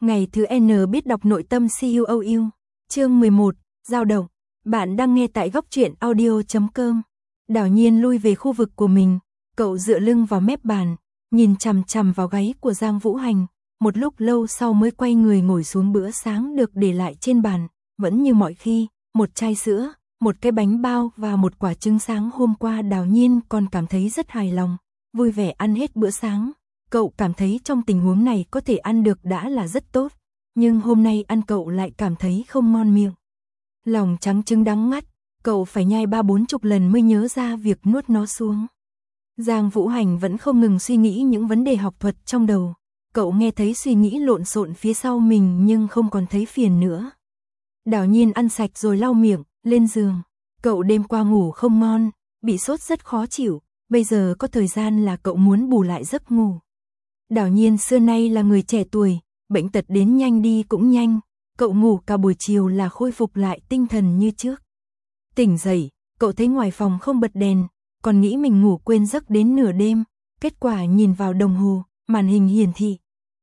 Ngày thứ N biết đọc nội tâm CUOU. Chương 11, dao động. Bạn đang nghe tại góc truyện audio.com. Đào Nhiên lui về khu vực của mình, cậu dựa lưng vào mép bàn, nhìn chằm chằm vào gáy của Giang Vũ Hành, một lúc lâu sau mới quay người ngồi xuống bữa sáng được để lại trên bàn, vẫn như mọi khi, một chai sữa, một cái bánh bao và một quả trứng sáng hôm qua Đào Nhiên còn cảm thấy rất hài lòng, vui vẻ ăn hết bữa sáng. Cậu cảm thấy trong tình huống này có thể ăn được đã là rất tốt, nhưng hôm nay ăn cậu lại cảm thấy không ngon miệng. Lòng trắng trứng đắng ngắt, cậu phải nhai 30-40 lần mới nhớ ra việc nuốt nó xuống. Giang Vũ Hành vẫn không ngừng suy nghĩ những vấn đề học thuật trong đầu. Cậu nghe thấy suy nghĩ lộn xộn phía sau mình nhưng không còn thấy phiền nữa. Đào Nhiên ăn sạch rồi lau miệng, lên giường. Cậu đêm qua ngủ không ngon, bị sốt rất khó chịu, bây giờ có thời gian là cậu muốn bù lại giấc ngủ. Đào Nhiên xưa nay là người trẻ tuổi, bệnh tật đến nhanh đi cũng nhanh, cậu ngủ cả buổi chiều là khôi phục lại tinh thần như trước. Tỉnh dậy, cậu thấy ngoài phòng không bật đèn, còn nghĩ mình ngủ quên giấc đến nửa đêm, kết quả nhìn vào đồng hồ, màn hình hiển thị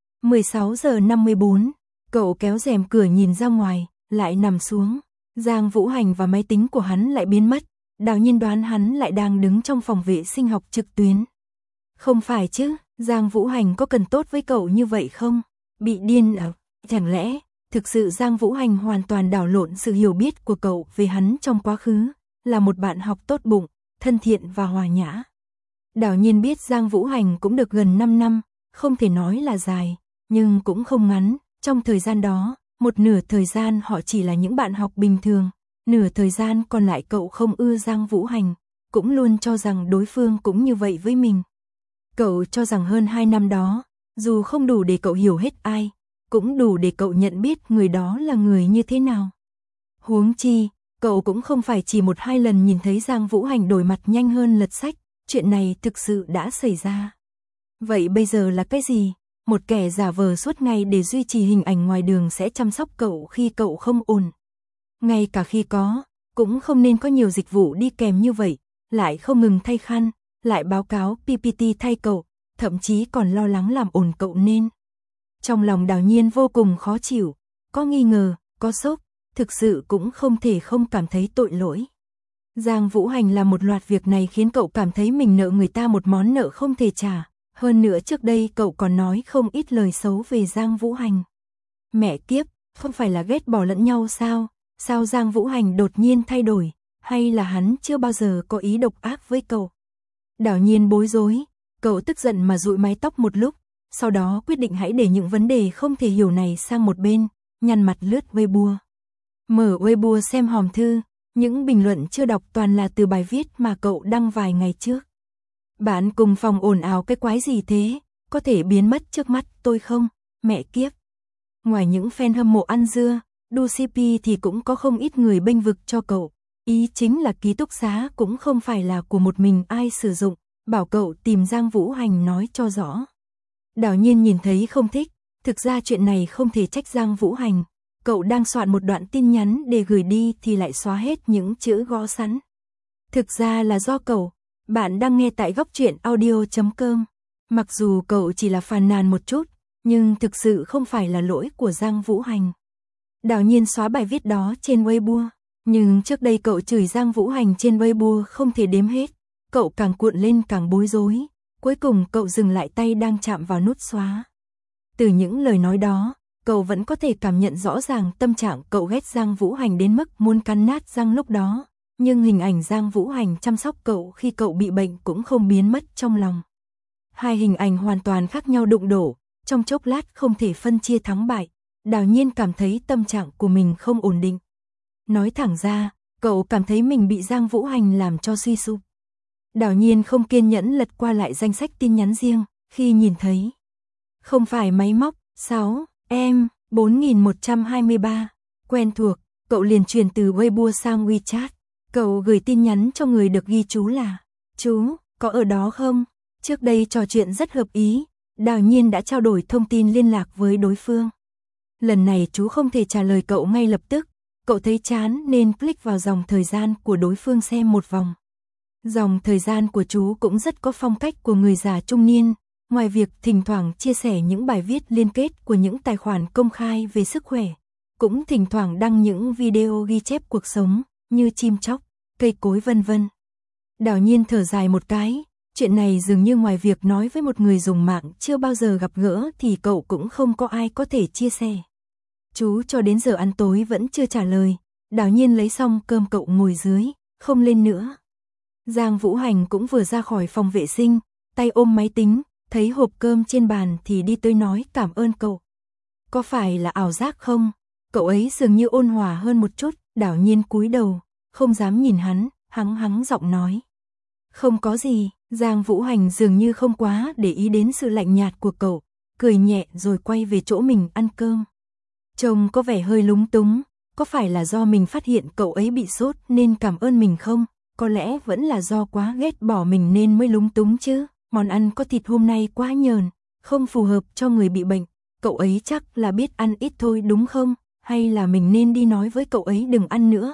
16 giờ 54, cậu kéo rèm cửa nhìn ra ngoài, lại nằm xuống. Giang Vũ Hành và máy tính của hắn lại biến mất, Đào Nhiên đoán hắn lại đang đứng trong phòng vệ sinh học trực tuyến. Không phải chứ, Giang Vũ Hành có cần tốt với cậu như vậy không? Bị điên à? Chẳng lẽ, thực sự Giang Vũ Hành hoàn toàn đảo lộn sự hiểu biết của cậu về hắn trong quá khứ, là một bạn học tốt bụng, thân thiện và hòa nhã. Đào Nhiên biết Giang Vũ Hành cũng được gần 5 năm, không thể nói là dài, nhưng cũng không ngắn. Trong thời gian đó, một nửa thời gian họ chỉ là những bạn học bình thường, nửa thời gian còn lại cậu không ưa Giang Vũ Hành, cũng luôn cho rằng đối phương cũng như vậy với mình. Cậu cho rằng hơn 2 năm đó, dù không đủ để cậu hiểu hết ai, cũng đủ để cậu nhận biết người đó là người như thế nào. Huống chi, cậu cũng không phải chỉ 1-2 lần nhìn thấy Giang Vũ Hành đổi mặt nhanh hơn lật sách, chuyện này thực sự đã xảy ra. Vậy bây giờ là cái gì? Một kẻ giả vờ suốt ngày để duy trì hình ảnh ngoài đường sẽ chăm sóc cậu khi cậu không ổn. Ngay cả khi có, cũng không nên có nhiều dịch vụ đi kèm như vậy, lại không ngừng thay khăn, lại báo cáo PPT thay cậu, thậm chí còn lo lắng làm ổn cậu nên. Trong lòng Đào Nhiên vô cùng khó chịu, có nghi ngờ, có sốc, thực sự cũng không thể không cảm thấy tội lỗi. Giang Vũ Hành làm một loạt việc này khiến cậu cảm thấy mình nợ người ta một món nợ không thể trả, hơn nữa trước đây cậu còn nói không ít lời xấu về Giang Vũ Hành. Mẹ kiếp, không phải là ghét bỏ lẫn nhau sao? Sao Giang Vũ Hành đột nhiên thay đổi, hay là hắn chưa bao giờ có ý độc ác với cậu? Đào Nhiên bối rối, cậu tức giận mà dụi mái tóc một lúc, sau đó quyết định hãy để những vấn đề không thể hiểu này sang một bên, nhăn mặt lướt Weibo. Mở Weibo xem hòm thư, những bình luận chưa đọc toàn là từ bài viết mà cậu đăng vài ngày trước. Bạn cùng phòng ồn ào cái quái gì thế, có thể biến mất trước mắt tôi không, mẹ kiếp. Ngoài những fan hâm mộ ăn dưa, đu CP thì cũng có không ít người bênh vực cho cậu. Ý chính là ký túc xá cũng không phải là của một mình ai sử dụng, bảo cậu tìm Giang Vũ Hành nói cho rõ. Đào Nhiên nhìn thấy không thích, thực ra chuyện này không thể trách Giang Vũ Hành. Cậu đang soạn một đoạn tin nhắn để gửi đi thì lại xóa hết những chữ gõ sẵn. Thực ra là do cậu, bạn đang nghe tại góc truyện audio.com. Mặc dù cậu chỉ là phàn nàn một chút, nhưng thực sự không phải là lỗi của Giang Vũ Hành. Đào Nhiên xóa bài viết đó trên Weibo, nhưng trước đây cậu chửi Giang Vũ Hành trên Weibo không thể đếm hết. Cậu càng cuộn lên càng bối rối, cuối cùng cậu dừng lại tay đang chạm vào nút xóa. Từ những lời nói đó, cậu vẫn có thể cảm nhận rõ ràng tâm trạng cậu ghét Giang Vũ Hành đến mức muốn cắn nát răng lúc đó, nhưng hình ảnh Giang Vũ Hành chăm sóc cậu khi cậu bị bệnh cũng không biến mất trong lòng. Hai hình ảnh hoàn toàn khác nhau đụng đổ, trong chốc lát không thể phân chia thắng bại, Đào Nhiên cảm thấy tâm trạng của mình không ổn định. Nói thẳng ra, cậu cảm thấy mình bị Giang Vũ Hành làm cho suy sụp. Đào Nhiên không kiên nhẫn lật qua lại danh sách tin nhắn riêng, khi nhìn thấy không phải máy móc, 6, em, 4123, quen thuộc, cậu liền chuyển từ Weibo sang WeChat. Cậu gửi tin nhắn cho người được ghi chú là, chú, có ở đó không? Trước đây trò chuyện rất hợp ý, Đào Nhiên đã trao đổi thông tin liên lạc với đối phương. Lần này chú không thể trả lời cậu ngay lập tức, cậu thấy chán nên click vào dòng thời gian của đối phương xem một vòng. Dòng thời gian của chú cũng rất có phong cách của người già trung niên, Ngoài việc thỉnh thoảng chia sẻ những bài viết liên kết của những tài khoản công khai về sức khỏe, cũng thỉnh thoảng đăng những video ghi chép cuộc sống, như chim chóc, cây cối vân vân. Đào Nhiên thở dài một cái, chuyện này dường như ngoài việc nói với một người dùng mạng chưa bao giờ gặp gỡ thì cậu cũng không có ai có thể chia sẻ. Chú cho đến giờ ăn tối vẫn chưa trả lời, Đào Nhiên lấy xong cơm cậu ngồi dưới, không lên nữa. Giang Vũ Hành cũng vừa ra khỏi phòng vệ sinh, tay ôm máy tính, thấy hộp cơm trên bàn thì đi tới nói cảm ơn cậu. Có phải là ảo giác không? Cậu ấy dường như ôn hòa hơn một chút, Đào Nhiên cúi đầu, không dám nhìn hắn, hắng giọng nói. Không có gì, Giang Vũ Hành dường như không quá để ý đến sự lạnh nhạt của cậu, cười nhẹ rồi quay về chỗ mình ăn cơm. Trông có vẻ hơi lúng túng, có phải là do mình phát hiện cậu ấy bị sốt nên cảm ơn mình không? Có lẽ vẫn là do quá ghét bỏ mình nên mới lúng túng chứ. Món ăn có thịt hôm nay quá nhờn, không phù hợp cho người bị bệnh. Cậu ấy chắc là biết ăn ít thôi đúng không? Hay là mình nên đi nói với cậu ấy đừng ăn nữa?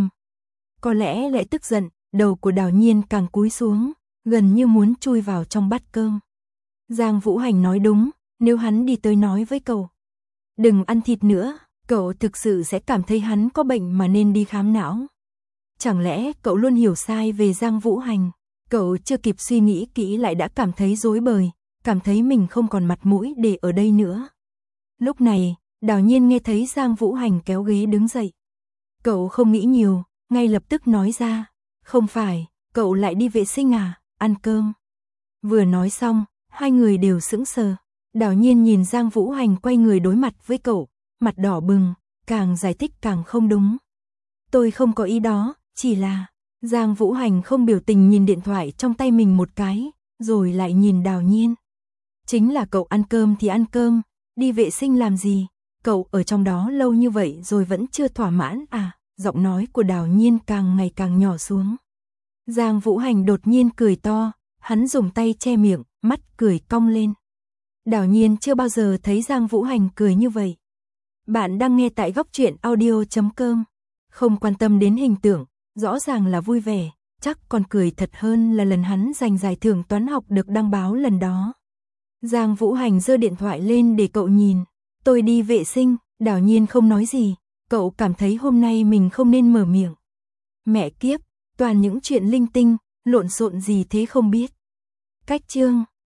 Có lẽ lại tức giận, đầu của Đào Nhiên càng cúi xuống, gần như muốn chui vào trong bát cơm. Giang Vũ Hành nói đúng, nếu hắn đi tới nói với cậu đừng ăn thịt nữa, cậu thực sự sẽ cảm thấy hắn có bệnh mà nên đi khám não. Chẳng lẽ cậu luôn hiểu sai về Giang Vũ Hành? Cậu chưa kịp suy nghĩ kỹ lại đã cảm thấy rối bời, cảm thấy mình không còn mặt mũi để ở đây nữa. Lúc này, Đào Nhiên nghe thấy Giang Vũ Hành kéo ghế đứng dậy. Cậu không nghĩ nhiều, ngay lập tức nói ra, không phải, cậu lại đi vệ sinh à, ăn cơm. Vừa nói xong, hai người đều sững sờ. Đào Nhiên nhìn Giang Vũ Hành quay người đối mặt với cậu, mặt đỏ bừng, càng giải thích càng không đúng. Tôi không có ý đó, chỉ là... Giang Vũ Hành không biểu tình nhìn điện thoại trong tay mình một cái, rồi lại nhìn Đào Nhiên. Chính là cậu ăn cơm thì ăn cơm, đi vệ sinh làm gì? Cậu ở trong đó lâu như vậy rồi vẫn chưa thỏa mãn à? Giọng nói của Đào Nhiên càng ngày càng nhỏ xuống. Giang Vũ Hành đột nhiên cười to, hắn dùng tay che miệng, mắt cười cong lên. Đào Nhiên chưa bao giờ thấy Giang Vũ Hành cười như vậy. Bạn đang nghe tại Góc Truyện Audio.com. Không quan tâm đến hình tượng, rõ ràng là vui vẻ, chắc còn cười thật hơn là lần hắn giành giải thưởng toán học được đăng báo lần đó. Giang Vũ Hành giơ điện thoại lên để cậu nhìn. Tôi đi vệ sinh, Đào Nhiên không nói gì, cậu cảm thấy hôm nay mình không nên mở miệng. Mẹ kiếp, toàn những chuyện linh tinh, lộn xộn gì thế không biết. Cách chương